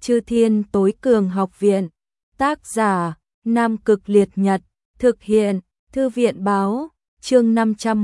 Chư Thiên Tối Cường Học Viện. Tác giả: Nam Cực Liệt Nhật. Thực hiện: Thư viện Báo. Chương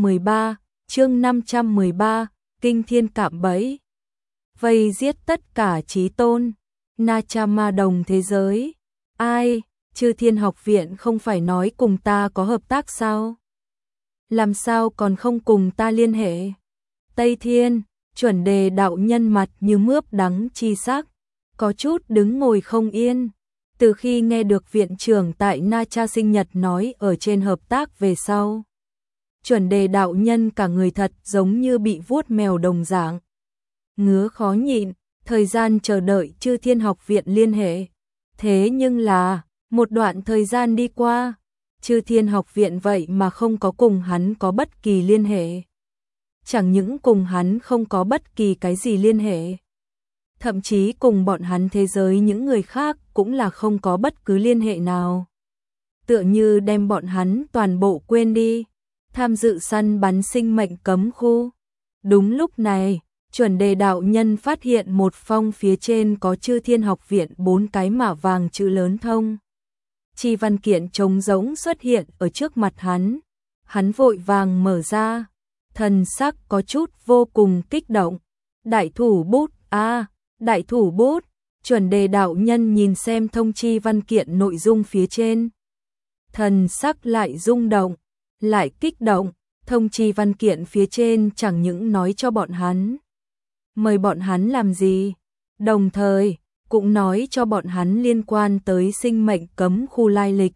513, Kinh Thiên Cạm Bẫy. Vây giết tất cả chí tôn. Na Cha Ma Đồng thế giới. Ai? Chư Thiên Học Viện không phải nói cùng ta có hợp tác sao? Làm sao còn không cùng ta liên hệ? Tây Thiên, Chuẩn Đề đạo nhân mặt như mướp đắng chi sắc, có chút đứng ngồi không yên. Từ khi nghe được viện trưởng tại Na Cha sinh nhật nói ở trên hợp tác về sau, Chuẩn Đề đạo nhân cả người thật giống như bị vuốt mèo đồng dạng. Ngứa khó nhịn, thời gian chờ đợi Chư Thiên Học Viện liên hệ. Thế nhưng là, một đoạn thời gian đi qua, Chư Thiên Học Viện vậy mà không có cùng hắn có bất kỳ liên hệ. Chẳng những cùng hắn không có bất kỳ cái gì liên hệ, thậm chí cùng bọn hắn thế giới những người khác cũng là không có bất cứ liên hệ nào. Tựa như đem bọn hắn toàn bộ quên đi, tham dự săn bắn sinh mệnh cấm khu. Đúng lúc này, Chuẩn Đề đạo nhân phát hiện một phong phía trên có Chư Thiên Học Viện 4 cái mã vàng chữ lớn thông chi văn kiện trống rỗng xuất hiện ở trước mặt hắn. Hắn vội vàng mở ra, thần sắc có chút vô cùng kích động. Đại thủ bút, đại thủ bút. Chuẩn Đề đạo nhân nhìn xem thông chi văn kiện nội dung phía trên, thần sắc lại rung động, lại kích động. Thông chi văn kiện phía trên chẳng những nói cho bọn hắn mời bọn hắn làm gì, đồng thời cũng nói cho bọn hắn liên quan tới sinh mệnh cấm khu lai lịch.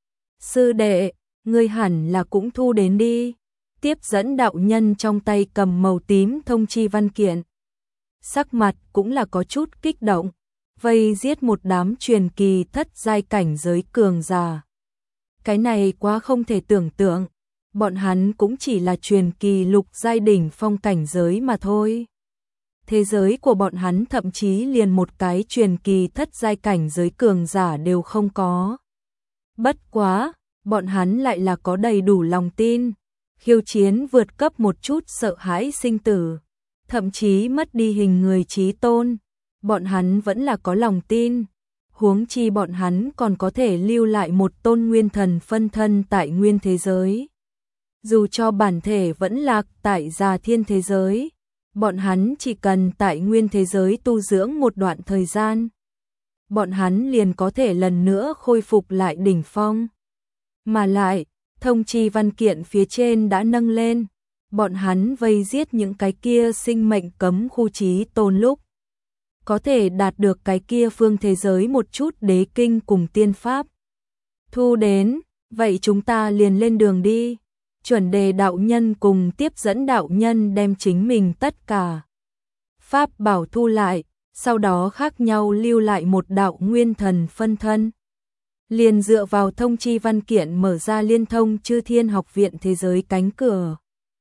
Sư đệ, ngươi hẳn là cũng thu đến đi. Tiếp dẫn đạo nhân trong tay cầm màu tím thông chi văn kiện, sắc mặt cũng là có chút kích động. Vây giết một đám truyền kỳ thất giai cảnh giới cường giả, cái này quá không thể tưởng tượng. Bọn hắn cũng chỉ là truyền kỳ lục giai đỉnh phong cảnh giới mà thôi. Thế giới của bọn hắn thậm chí liền một cái truyền kỳ thất giai cảnh giới cường giả đều không có. Bất quá, bọn hắn lại là có đầy đủ lòng tin, khiêu chiến vượt cấp một chút sợ hãi sinh tử, thậm chí mất đi hình người chí tôn. Bọn hắn vẫn là có lòng tin, huống chi bọn hắn còn có thể lưu lại một tôn nguyên thần phân thân tại nguyên thế giới. Dù cho bản thể vẫn lạc tại Già Thiên thế giới, bọn hắn chỉ cần tại nguyên thế giới tu dưỡng một đoạn thời gian, bọn hắn liền có thể lần nữa khôi phục lại đỉnh phong. Mà lại, thông chi văn kiện phía trên đã nâng lên, bọn hắn vây giết những cái kia sinh mệnh cấm khu chí tôn lúc, có thể đạt được cái kia phương thế giới một chút đế kinh cùng tiên pháp. Thu đến, vậy chúng ta liền lên đường đi. Chuẩn Đề đạo nhân cùng Tiếp dẫn đạo nhân đem chính mình tất cả pháp bảo thu lại, sau đó khác nhau lưu lại một đạo nguyên thần phân thân. Liền dựa vào thông chi văn kiện mở ra liên thông Chư Thiên Học Viện thế giới cánh cửa,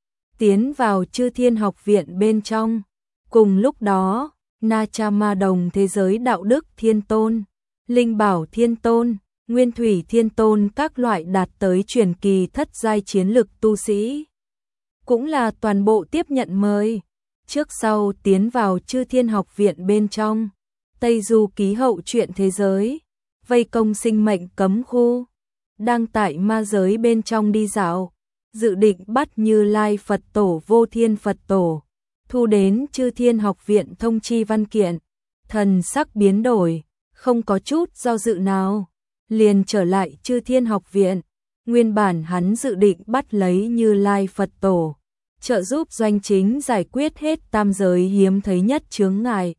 tiến vào Chư Thiên Học Viện bên trong. Cùng lúc đó, Na Cha Ma Đồng thế giới đạo đức thiên tôn, linh bảo thiên tôn, nguyên thủy thiên tôn các loại đạt tới truyền kỳ thất giai chiến lực tu sĩ, cũng là toàn bộ tiếp nhận mời, trước sau tiến vào Chư Thiên Học Viện bên trong. Tây Du Ký hậu truyện thế giới, vây công sinh mệnh cấm khu, đang tại ma giới bên trong đi dạo, dự định bắt Như Lai Phật Tổ Vô Thiên Phật Tổ. Thu đến Chư Thiên Học Viện thông chi văn kiện, thần sắc biến đổi, không có chút do dự nào, liền trở lại Chư Thiên Học Viện. Nguyên bản hắn dự định bắt lấy Như Lai Phật Tổ, trợ giúp doanh chính giải quyết hết tam giới hiếm thấy nhất chướng ngại.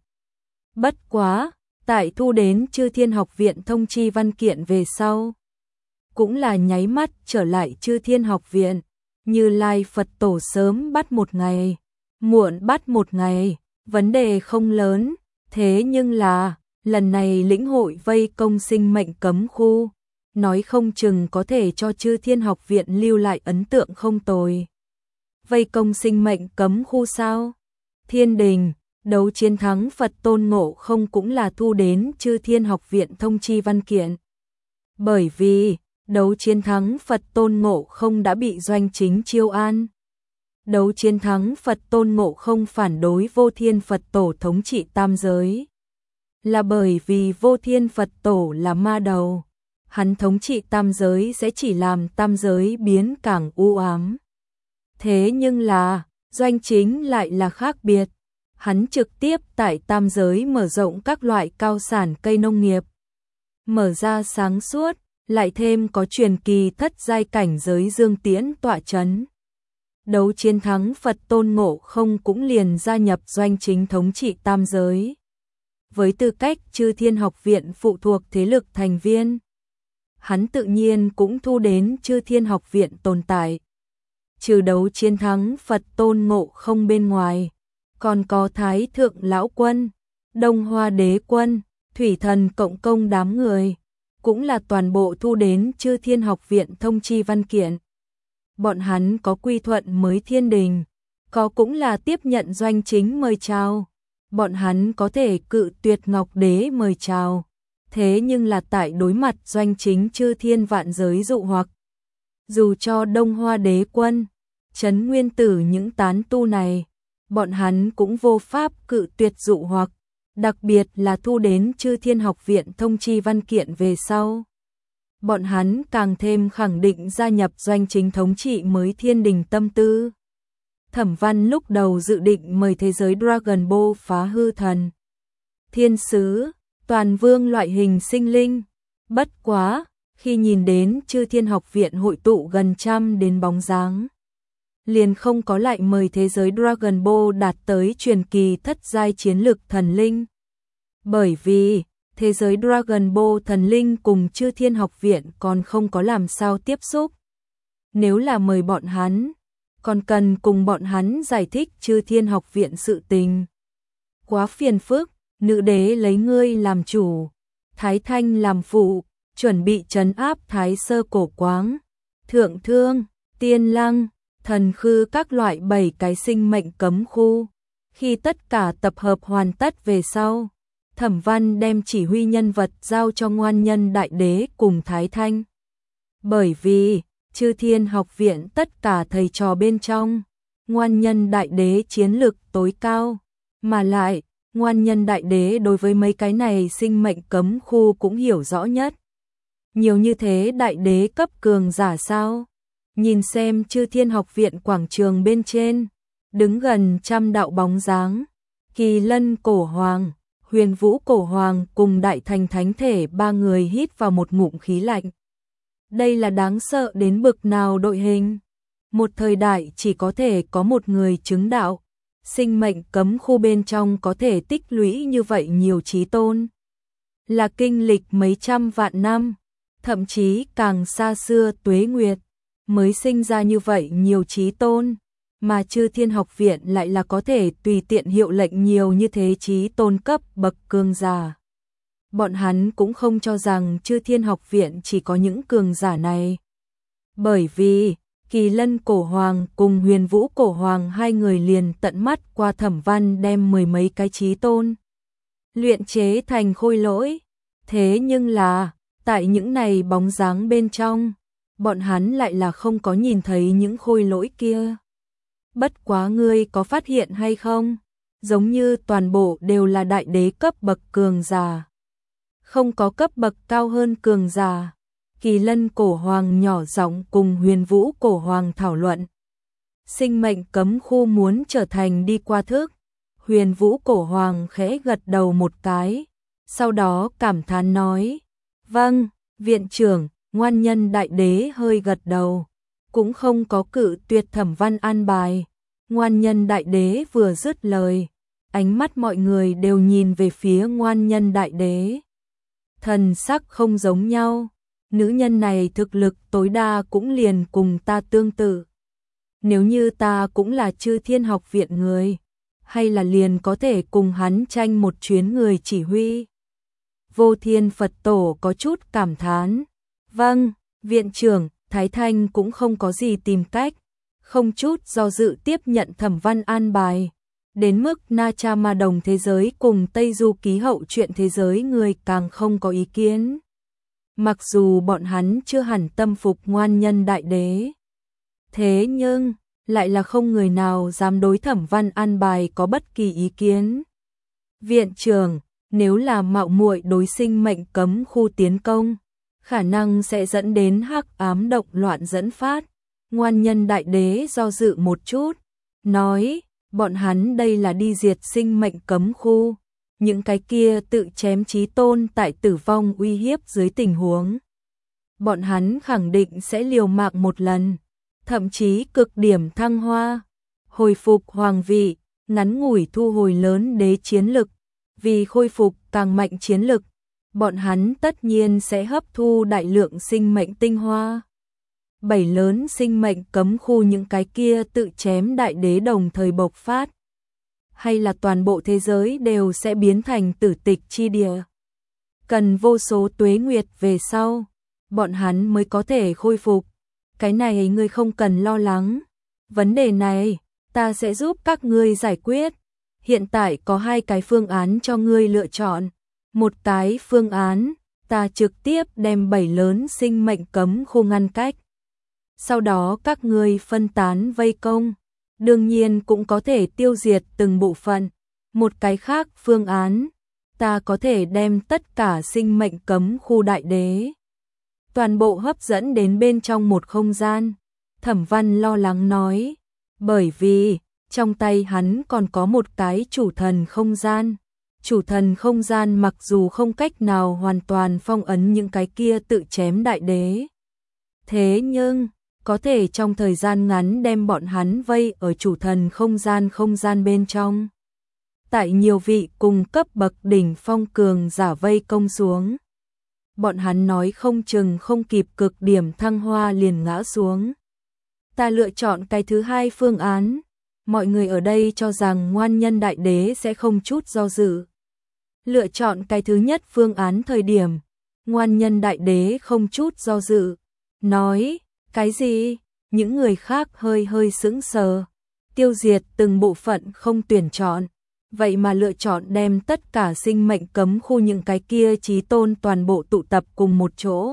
Bất quá, tại thu đến Chư Thiên Học Viện thông chi văn kiện về sau, cũng là nháy mắt trở lại Chư Thiên Học Viện. Như Lai Phật Tổ sớm bắt một ngày, muộn bắt một ngày, vấn đề không lớn. Thế nhưng là, lần này lĩnh hội vây công sinh mệnh cấm khu, nói không chừng có thể cho Chư Thiên Học Viện lưu lại ấn tượng không tồi. Vây công sinh mệnh cấm khu sao? Thiên Đình, đấu chiến thắng Phật Tôn Ngộ Không cũng là thu đến Chư Thiên Học Viện thông chi văn kiện. Bởi vì, đấu chiến thắng Phật Tôn Ngộ Không đã bị doanh chính chiêu an. Đấu chiến thắng Phật Tôn Ngộ Không phản đối Vô Thiên Phật Tổ thống trị tam giới. là bởi vì Vô Thiên Phật Tổ là ma đầu. Hắn thống trị tam giới sẽ chỉ làm tam giới biến càng u ám. Thế nhưng là, Doanh Chính lại là khác biệt. Hắn trực tiếp tại tam giới mở rộng các loại cao sản cây nông nghiệp. Mở ra sáng suốt, lại thêm có truyền kỳ thất giai cảnh giới Dương Tiễn tọa chấn. Đấu chiến thắng Phật Tôn Ngộ Không cũng liền gia nhập Doanh Chính thống trị tam giới. Với tư cách Chư Thiên Học Viện phụ thuộc thế lực thành viên, hắn tự nhiên cũng thu đến Chư Thiên Học Viện tồn tại. Trừ đấu chiến thắng Phật Tôn Ngộ Không bên ngoài, còn có Thái Thượng Lão Quân, Đông Hoa Đế Quân, Thủy Thần cộng công đám người, cũng là toàn bộ thu đến Chư Thiên Học Viện thông chi văn kiện. Bọn hắn có quy thuận mới thiên đình, có cũng là tiếp nhận Doanh Chính mời chào. Bọn hắn có thể cự tuyệt Ngọc Đế mời chào. Thế nhưng là tại đối mặt Doanh Chính Chư Thiên vạn giới dụ hoặc. Dù cho Đông Hoa Đế Quân, Trấn Nguyên Tử những tán tu này, bọn hắn cũng vô pháp cự tuyệt dụ hoặc, đặc biệt là thu đến Chư Thiên Học Viện thông chi văn kiện về sau. Bọn hắn càng thêm khẳng định gia nhập Doanh Chính thống trị mới thiên đình tâm tư. Thẩm Văn lúc đầu dự định mời thế giới Dragon Ball phá hư thần, thiên sứ, toàn vương loại hình sinh linh. Bất quá, khi nhìn đến Chư Thiên Học Viện hội tụ gần trăm đến bóng dáng, liền không có lại mời thế giới Dragon Ball đạt tới truyền kỳ thất giai chiến lực thần linh. Bởi vì, thế giới Dragon Ball thần linh cùng Chư Thiên Học Viện còn không có làm sao tiếp xúc. Nếu là mời bọn hắn, còn cần cùng bọn hắn giải thích Chư Thiên Học Viện sự tình. Quá phiền phức, nữ đế lấy ngươi làm chủ, Thái Thanh làm phụ, chuẩn bị trấn áp Thái Sơ Cổ Quáng, Thượng Thương, Tiên Lăng, Thần Khư các loại 7 cái sinh mệnh cấm khu. Khi tất cả tập hợp hoàn tất về sau, Thẩm Văn đem chỉ huy nhân vật giao cho Ngoan Nhân Đại Đế cùng Thái Thanh. Bởi vì, Chư Thiên Học Viện tất cả thầy trò bên trong, Ngoan Nhân Đại Đế chiến lực tối cao, mà lại, Ngoan Nhân Đại Đế đối với mấy cái này sinh mệnh cấm khu cũng hiểu rõ nhất. Nhiều như thế Đại Đế cấp cường giả sao? Nhìn xem Chư Thiên Học Viện quảng trường bên trên, đứng gần trăm đạo bóng dáng, Kỳ Lân Cổ Hoàng, Huyền Vũ Cổ Hoàng cùng Đại Thành Thánh Thể ba người hít vào một ngụm khí lạnh. Đây là đáng sợ đến bực nào đội hình. Một thời đại chỉ có thể có một người chứng đạo, sinh mệnh cấm khu bên trong có thể tích lũy như vậy nhiều chí tôn. Là kinh lịch mấy trăm vạn năm, thậm chí càng xa xưa tuế nguyệt, mới sinh ra như vậy nhiều chí tôn, mà Chư Thiên Học Viện lại là có thể tùy tiện hiệu lệnh nhiều như thế chí tôn cấp bậc cường giả. Bọn hắn cũng không cho rằng Chư Thiên Học Viện chỉ có những cường giả này. Bởi vì, Kỳ Lân Cổ Hoàng cùng Huyền Vũ Cổ Hoàng hai người liền tận mắt qua Thẩm Văn đem mười mấy cái chí tôn luyện chế thành khôi lỗi. Thế nhưng là, tại những này bóng dáng bên trong, bọn hắn lại là không có nhìn thấy những khôi lỗi kia. Bất quá ngươi có phát hiện hay không? Giống như toàn bộ đều là đại đế cấp bậc cường giả. Không có cấp bậc cao hơn cường giả. Kỳ Lân Cổ Hoàng nhỏ giọng cùng Huyền Vũ Cổ Hoàng thảo luận. Sinh mệnh cấm khu muốn trở thành đi qua thức. Huyền Vũ Cổ Hoàng khẽ gật đầu một cái. Sau đó cảm thán nói. Vâng, viện trưởng. Ngoan Nhân Đại Đế hơi gật đầu. Cũng không có cự tuyệt Thẩm Văn an bài. Ngoan Nhân Đại Đế vừa dứt lời, ánh mắt mọi người đều nhìn về phía Ngoan Nhân Đại Đế. Thần sắc không giống nhau, nữ nhân này thực lực tối đa cũng liền cùng ta tương tự. Nếu như ta cũng là Chư Thiên Học Viện người, hay là liền có thể cùng hắn tranh một chuyến người chỉ huy. Vô Thiên Phật Tổ có chút cảm thán. Vâng, viện trưởng, Thái Thanh cũng không có gì tìm cách, không chút do dự tiếp nhận Thẩm Văn an bài. Đến mức Na Cha Ma Đồng thế giới cùng Tây Du Ký Hậu Truyện thế giới người càng không có ý kiến. Mặc dù bọn hắn chưa hẳn tâm phục Ngoan Nhân Đại Đế, thế nhưng lại là không người nào dám đối Thẩm Văn an bài có bất kỳ ý kiến. Viện trưởng, nếu là mạo muội đối sinh mệnh cấm khu tiến công, khả năng sẽ dẫn đến hắc ám động loạn dẫn phát. Ngoan Nhân Đại Đế do dự một chút, nói, bọn hắn đây là đi diệt sinh mệnh cấm khu, những cái kia tự chém chí tôn tại tử vong uy hiếp dưới tình huống. Bọn hắn khẳng định sẽ liều mạng một lần, thậm chí cực điểm thăng hoa, hồi phục hoàng vị, ngắn ngủi thu hồi lớn đế chiến lực, vì khôi phục càng mạnh chiến lực, bọn hắn tất nhiên sẽ hấp thu đại lượng sinh mệnh tinh hoa. 7 lớn sinh mệnh cấm khu những cái kia tự chém đại đế đồng thời bộc phát, hay là toàn bộ thế giới đều sẽ biến thành tử tịch chi địa. Cần vô số tuế nguyệt về sau, bọn hắn mới có thể khôi phục. Cái này ngươi không cần lo lắng. Vấn đề này, ta sẽ giúp các ngươi giải quyết. Hiện tại có 2 cái phương án cho ngươi lựa chọn. Một cái phương án, ta trực tiếp đem 7 lớn sinh mệnh cấm khu ngăn cách. Sau đó các ngươi phân tán vây công. Đương nhiên cũng có thể tiêu diệt từng bộ phận. Một cái khác phương án, ta có thể đem tất cả sinh mệnh cấm khu đại đế toàn bộ hấp dẫn đến bên trong một không gian. Thẩm Văn lo lắng nói, bởi vì trong tay hắn còn có một cái chủ thần không gian. Chủ thần không gian mặc dù không cách nào hoàn toàn phong ấn những cái kia tự chém đại đế, thế nhưng có thể trong thời gian ngắn đem bọn hắn vây ở chủ thần không gian bên trong. Tại nhiều vị cùng cấp bậc đỉnh phong cường giả vây công xuống, bọn hắn nói không chừng không kịp cực điểm thăng hoa liền ngã xuống. Ta lựa chọn cái thứ 2 phương án. Mọi người ở đây cho rằng Ngoan Nhân Đại Đế sẽ không chút do dự. Lựa chọn cái thứ nhất phương án thời điểm, Ngoan Nhân Đại Đế không chút do dự, nói, cái gì? Những người khác hơi sững sờ, tiêu diệt từng bộ phận không tuyển chọn, vậy mà lựa chọn đem tất cả sinh mệnh cấm khu những cái kia chí tôn toàn bộ tụ tập cùng một chỗ.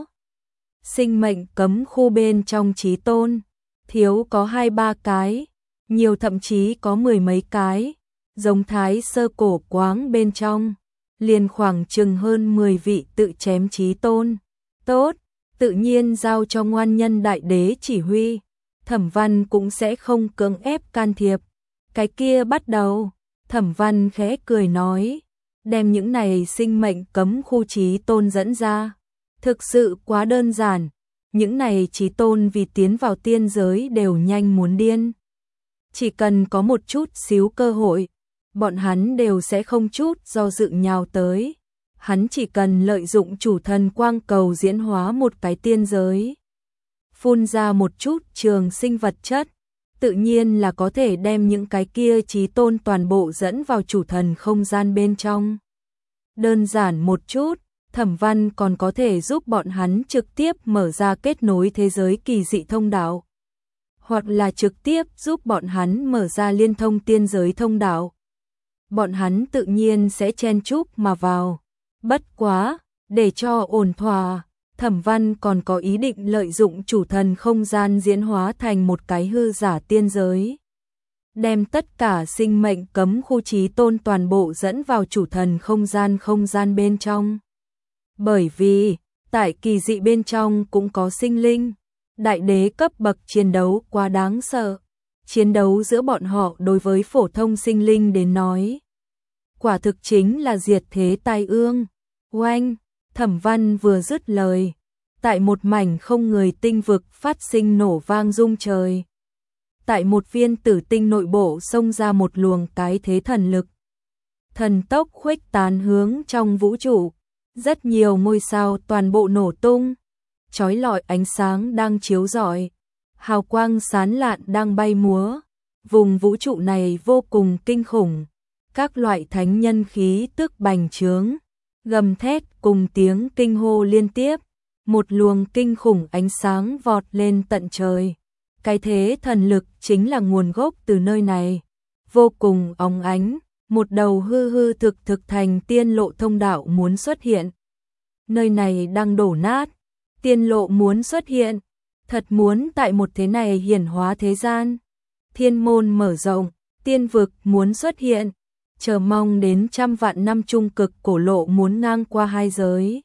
Sinh mệnh cấm khu bên trong chí tôn, thiếu có 2-3 cái, nhiều thậm chí có 10 mấy cái, giống Thái Sơ Cổ Quáng bên trong, liền khoảng chừng hơn 10 vị tự chém chí tôn. Tốt, tự nhiên giao cho Ngoan Nhân Đại Đế chỉ huy, Thẩm Văn cũng sẽ không cưỡng ép can thiệp. Cái kia bắt đầu, Thẩm Văn khẽ cười nói, đem những này sinh mệnh cấm khu chí tôn dẫn ra. Thực sự quá đơn giản, những này chí tôn vì tiến vào tiên giới đều nhanh muốn điên. Chỉ cần có một chút xíu cơ hội, bọn hắn đều sẽ không chút do dự nhào tới. Hắn chỉ cần lợi dụng chủ thần quang cầu diễn hóa một cái tiên giới, phun ra một chút trường sinh vật chất, tự nhiên là có thể đem những cái kia chí tôn toàn bộ dẫn vào chủ thần không gian bên trong. Đơn giản một chút, Thẩm Văn còn có thể giúp bọn hắn trực tiếp mở ra kết nối thế giới kỳ dị thông đạo, hoặc là trực tiếp giúp bọn hắn mở ra liên thông tiên giới thông đạo. Bọn hắn tự nhiên sẽ chen chúc mà vào. Bất quá, để cho ổn thỏa, Thẩm Văn còn có ý định lợi dụng chủ thần không gian diễn hóa thành một cái hư giả tiên giới, đem tất cả sinh mệnh cấm khu chí tôn toàn bộ dẫn vào chủ thần không gian bên trong. Bởi vì, tại kỳ dị bên trong cũng có sinh linh, đại đế cấp bậc chiến đấu quá đáng sợ. Chiến đấu giữa bọn họ đối với phổ thông sinh linh đến nói, quả thực chính là diệt thế tai ương. Oanh, Thẩm Văn vừa dứt lời, tại một mảnh không người tinh vực phát sinh nổ vang rung trời. Tại một viên tử tinh nội bộ xông ra một luồng cái thế thần lực. Thần tốc khuếch tán hướng trong vũ trụ, rất nhiều ngôi sao toàn bộ nổ tung, chói lọi ánh sáng đang chiếu rọi, hào quang sáng lạn đang bay múa. Vùng vũ trụ này vô cùng kinh khủng, các loại thánh nhân khí tức bành trướng, gầm thét cùng tiếng kinh hô liên tiếp, một luồng kinh khủng ánh sáng vọt lên tận trời. Cái thế thần lực chính là nguồn gốc từ nơi này, vô cùng óng ánh, một đầu hư thực thành tiên lộ thông đạo muốn xuất hiện. Nơi này đang đổ nát, tiên lộ muốn xuất hiện, thật muốn tại một thế này hiển hóa thế gian. Thiên môn mở rộng, tiên vực muốn xuất hiện, chờ mong đến trăm vạn năm trung cực cổ lộ muốn ngang qua hai giới.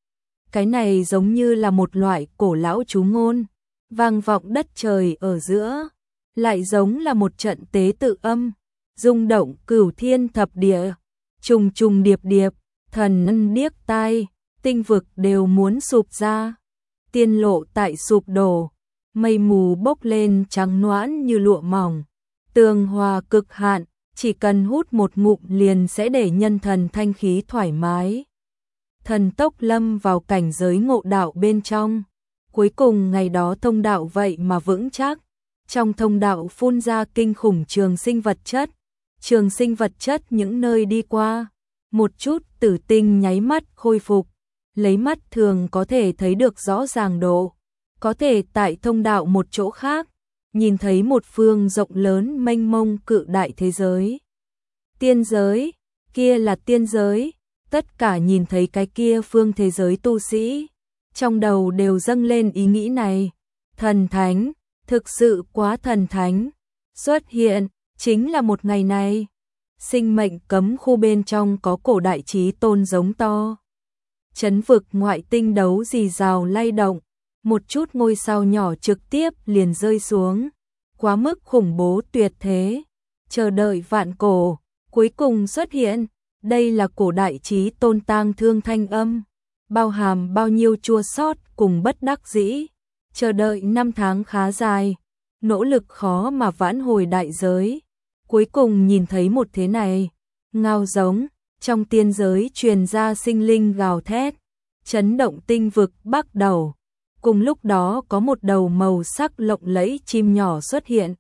Cái này giống như là một loại cổ lão chú ngôn, vang vọng đất trời ở giữa, lại giống là một trận tế tự âm, rung động cửu thiên thập địa, trùng trùng điệp điệp, thần ân điếc tai, tinh vực đều muốn sụp ra. Tiên lộ tại sụp đổ, mây mù bốc lên trắng noãn như lụa mỏng, tường hòa cực hạn, chỉ cần hút một ngụm liền sẽ để nhân thần thanh khí thoải mái. Thần tốc lâm vào cảnh giới ngộ đạo bên trong. Cuối cùng ngày đó thông đạo vậy mà vững chắc. Trong thông đạo phun ra kinh khủng trường sinh vật chất. Trường sinh vật chất những nơi đi qua, một chút tử tinh nháy mắt khôi phục. Lấy mắt thường có thể thấy được rõ ràng độ. Có thể tại thông đạo một chỗ khác, nhìn thấy một phương rộng lớn mênh mông cự đại thế giới. Tiên giới, kia là tiên giới. Tất cả nhìn thấy cái kia phương thế giới tu sĩ, trong đầu đều dâng lên ý nghĩ này. Thần thánh, thực sự quá thần thánh. Xuất hiện, chính là một ngày này. Sinh mệnh cấm khu bên trong có cổ đại chí tôn giống to. Chấn vực ngoại tinh đấu rì rào lay động. Một chút ngôi sao nhỏ trực tiếp liền rơi xuống. Quá mức khủng bố tuyệt thế. Chờ đợi vạn cổ, cuối cùng xuất hiện. Đây là cổ đại chí tôn tang thương thanh âm, bao hàm bao nhiêu chua xót cùng bất đắc dĩ, chờ đợi năm tháng khá dài, nỗ lực khó mà vãn hồi đại giới, cuối cùng nhìn thấy một thế này, ngao giống, trong tiên giới truyền ra sinh linh gào thét, chấn động tinh vực bắt đầu. Cùng lúc đó có một đầu màu sắc lộng lẫy chim nhỏ xuất hiện.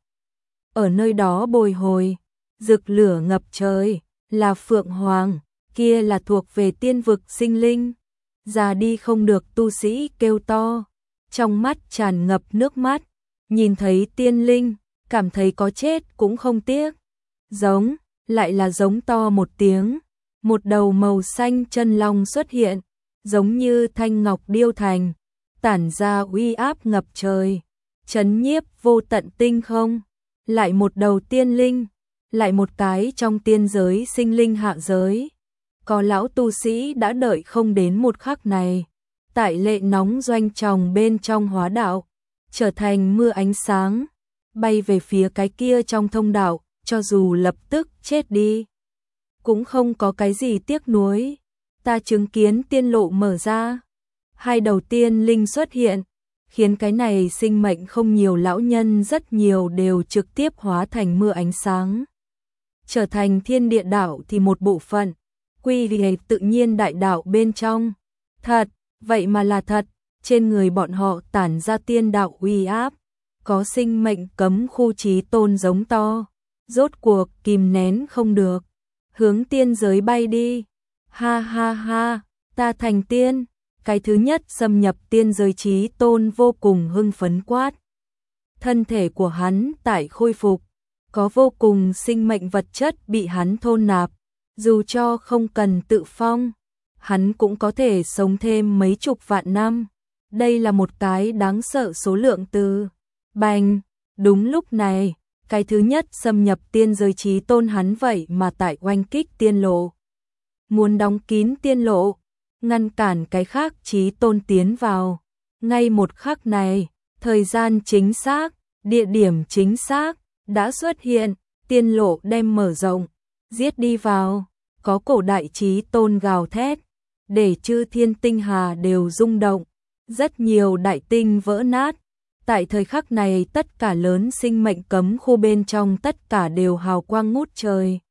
Ở nơi đó bồi hồi, rực lửa ngập trời. Là Phượng Hoàng, kia là thuộc về tiên vực sinh linh. Già đi không được tu sĩ kêu to, trong mắt tràn ngập nước mắt, nhìn thấy tiên linh, cảm thấy có chết cũng không tiếc. Giống, lại là giống to một tiếng, một đầu màu xanh chân long xuất hiện, giống như thanh ngọc điêu thành, tản ra uy áp ngập trời, chấn nhiếp vô tận tinh không. Lại một đầu tiên linh, lại một cái trong tiên giới sinh linh hạ giới. Có lão tu sĩ đã đợi không đến một khắc này, tại lệ nóng doanh tròng bên trong hóa đạo, trở thành mưa ánh sáng, bay về phía cái kia trong thông đạo, cho dù lập tức chết đi, cũng không có cái gì tiếc nuối. Ta chứng kiến tiên lộ mở ra, hai đầu tiên linh xuất hiện, khiến cái này sinh mệnh không nhiều lão nhân rất nhiều đều trực tiếp hóa thành mưa ánh sáng. Trở thành thiên địa đạo thì một bộ phận, quy về tự nhiên đại đạo bên trong. Thật, vậy mà là thật, trên người bọn họ tản ra tiên đạo uy áp, có sinh mệnh cấm khu chí tôn giống to, rốt cuộc kìm nén không được, hướng tiên giới bay đi. Ha ha ha, ta thành tiên, cái thứ nhất xâm nhập tiên giới chí tôn vô cùng hưng phấn quát. Thân thể của hắn tại khôi phục, có vô cùng sinh mệnh vật chất bị hắn thôn nạp, dù cho không cần tự phong, hắn cũng có thể sống thêm mấy chục vạn năm. Đây là một cái đáng sợ số lượng từ. Bành, đúng lúc này, cái thứ nhất xâm nhập tiên giới chí tôn hắn vậy mà tại oanh kích tiên lộ. Muốn đóng kín tiên lộ, ngăn cản cái khác chí tôn tiến vào. Ngay một khắc này, thời gian chính xác, địa điểm chính xác, đã xuất hiện, tiên lộ đem mở rộng, giết đi vào, có cổ đại chí tôn gào thét, để chư thiên tinh hà đều rung động, rất nhiều đại tinh vỡ nát. Tại thời khắc này tất cả lớn sinh mệnh cấm khu bên trong tất cả đều hào quang ngút trời.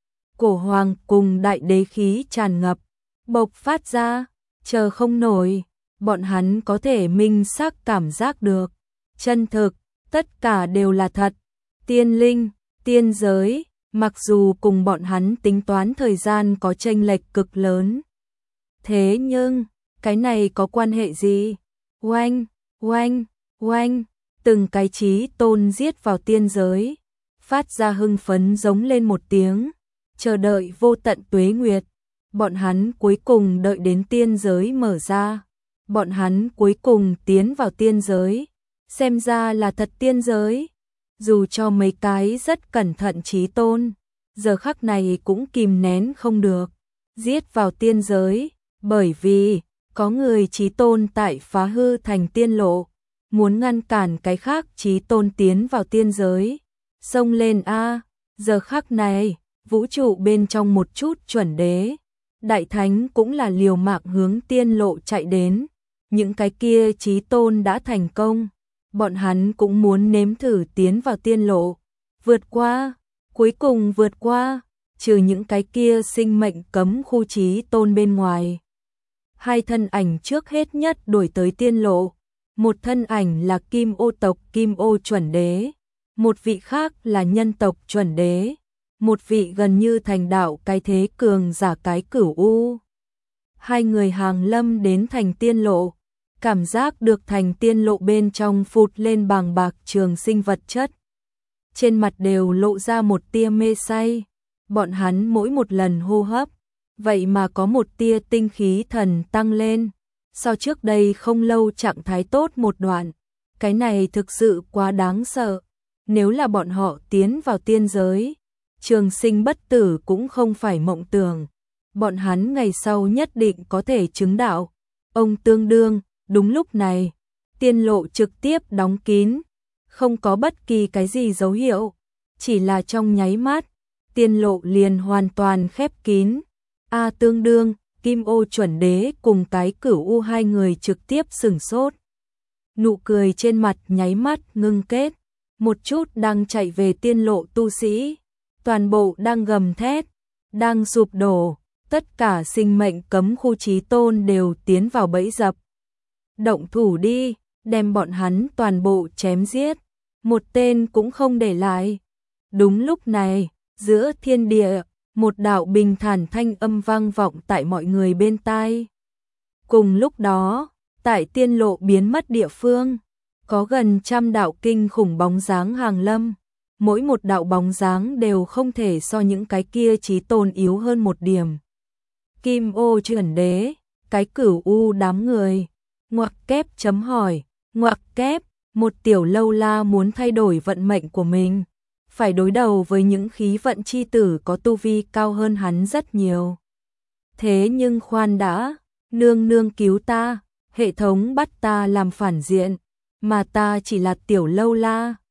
Cổ hoàng cùng đại đế khí tràn ngập, bộc phát ra, chờ không nổi, bọn hắn có thể minh xác cảm giác được, chân thực, tất cả đều là thật. Tiên linh, tiên giới, mặc dù cùng bọn hắn tính toán thời gian có chênh lệch cực lớn. Thế nhưng, cái này có quan hệ gì? Oanh, oanh, oanh, từng cái chí tôn giết vào tiên giới, phát ra hưng phấn giống lên một tiếng, chờ đợi vô tận tuế nguyệt. Bọn hắn cuối cùng đợi đến tiên giới mở ra, bọn hắn cuối cùng tiến vào tiên giới, xem ra là thật tiên giới. Dù cho mấy cái rất cẩn thận chí tôn, giờ khắc này cũng kìm nén không được, giết vào tiên giới, bởi vì có người chí tôn tại phá hư thành tiên lộ, muốn ngăn cản cái khác chí tôn tiến vào tiên giới. Xông lên a, giờ khắc này, vũ trụ bên trong một chút chuẩn đế, đại thánh cũng là liều mạng hướng tiên lộ chạy đến. Những cái kia chí tôn đã thành công, bọn hắn cũng muốn nếm thử tiến vào tiên lộ, vượt qua, cuối cùng vượt qua, trừ những cái kia sinh mệnh cấm khu chí tôn bên ngoài. Hai thân ảnh trước hết nhất đuổi tới tiên lộ, một thân ảnh là Kim Ô tộc Kim Ô chuẩn đế, một vị khác là nhân tộc chuẩn đế, một vị gần như thành đạo cái thế cường giả cái Cửu U. Hai người hàng lâm đến thành tiên lộ, cảm giác được thành tiên lộ bên trong phụt lên bàng bạc trường sinh vật chất. Trên mặt đều lộ ra một tia mê say, bọn hắn mỗi một lần hô hấp, vậy mà có một tia tinh khí thần tăng lên, so trước đây không lâu trạng thái tốt một đoạn. Cái này thực sự quá đáng sợ, nếu là bọn họ tiến vào tiên giới, trường sinh bất tử cũng không phải mộng tưởng, bọn hắn ngày sau nhất định có thể chứng đạo. Ông tương đương, đúng lúc này, tiên lộ trực tiếp đóng kín, không có bất kỳ cái gì dấu hiệu, chỉ là trong nháy mắt, tiên lộ liền hoàn toàn khép kín. A tương đương, Kim Ô chuẩn đế cùng cái Cửu U hai người trực tiếp sửng sốt. Nụ cười trên mặt nháy mắt ngưng kết, một chút đang chạy về tiên lộ tu sĩ, toàn bộ đang gầm thét, đang sụp đổ, tất cả sinh mệnh cấm khu chí tôn đều tiến vào bẫy dập. Động thủ đi, đem bọn hắn toàn bộ chém giết, một tên cũng không để lại. Đúng lúc này, giữa thiên địa, một đạo bình thản thanh âm vang vọng tại mọi người bên tai. Cùng lúc đó, tại tiên lộ biến mất địa phương, có gần 100 đạo kinh khủng bóng dáng hàng lâm, mỗi một đạo bóng dáng đều không thể so những cái kia chí tôn yếu hơn một điểm. Kim Ô chuẩn đế, cái Cửu U đám người, ngoặc kép chấm hỏi, ngoặc kép, một tiểu lâu la muốn thay đổi vận mệnh của mình, phải đối đầu với những khí vận chi tử có tu vi cao hơn hắn rất nhiều. Thế nhưng khoan đã, nương nương cứu ta, hệ thống bắt ta làm phản diện, mà ta chỉ là tiểu lâu la,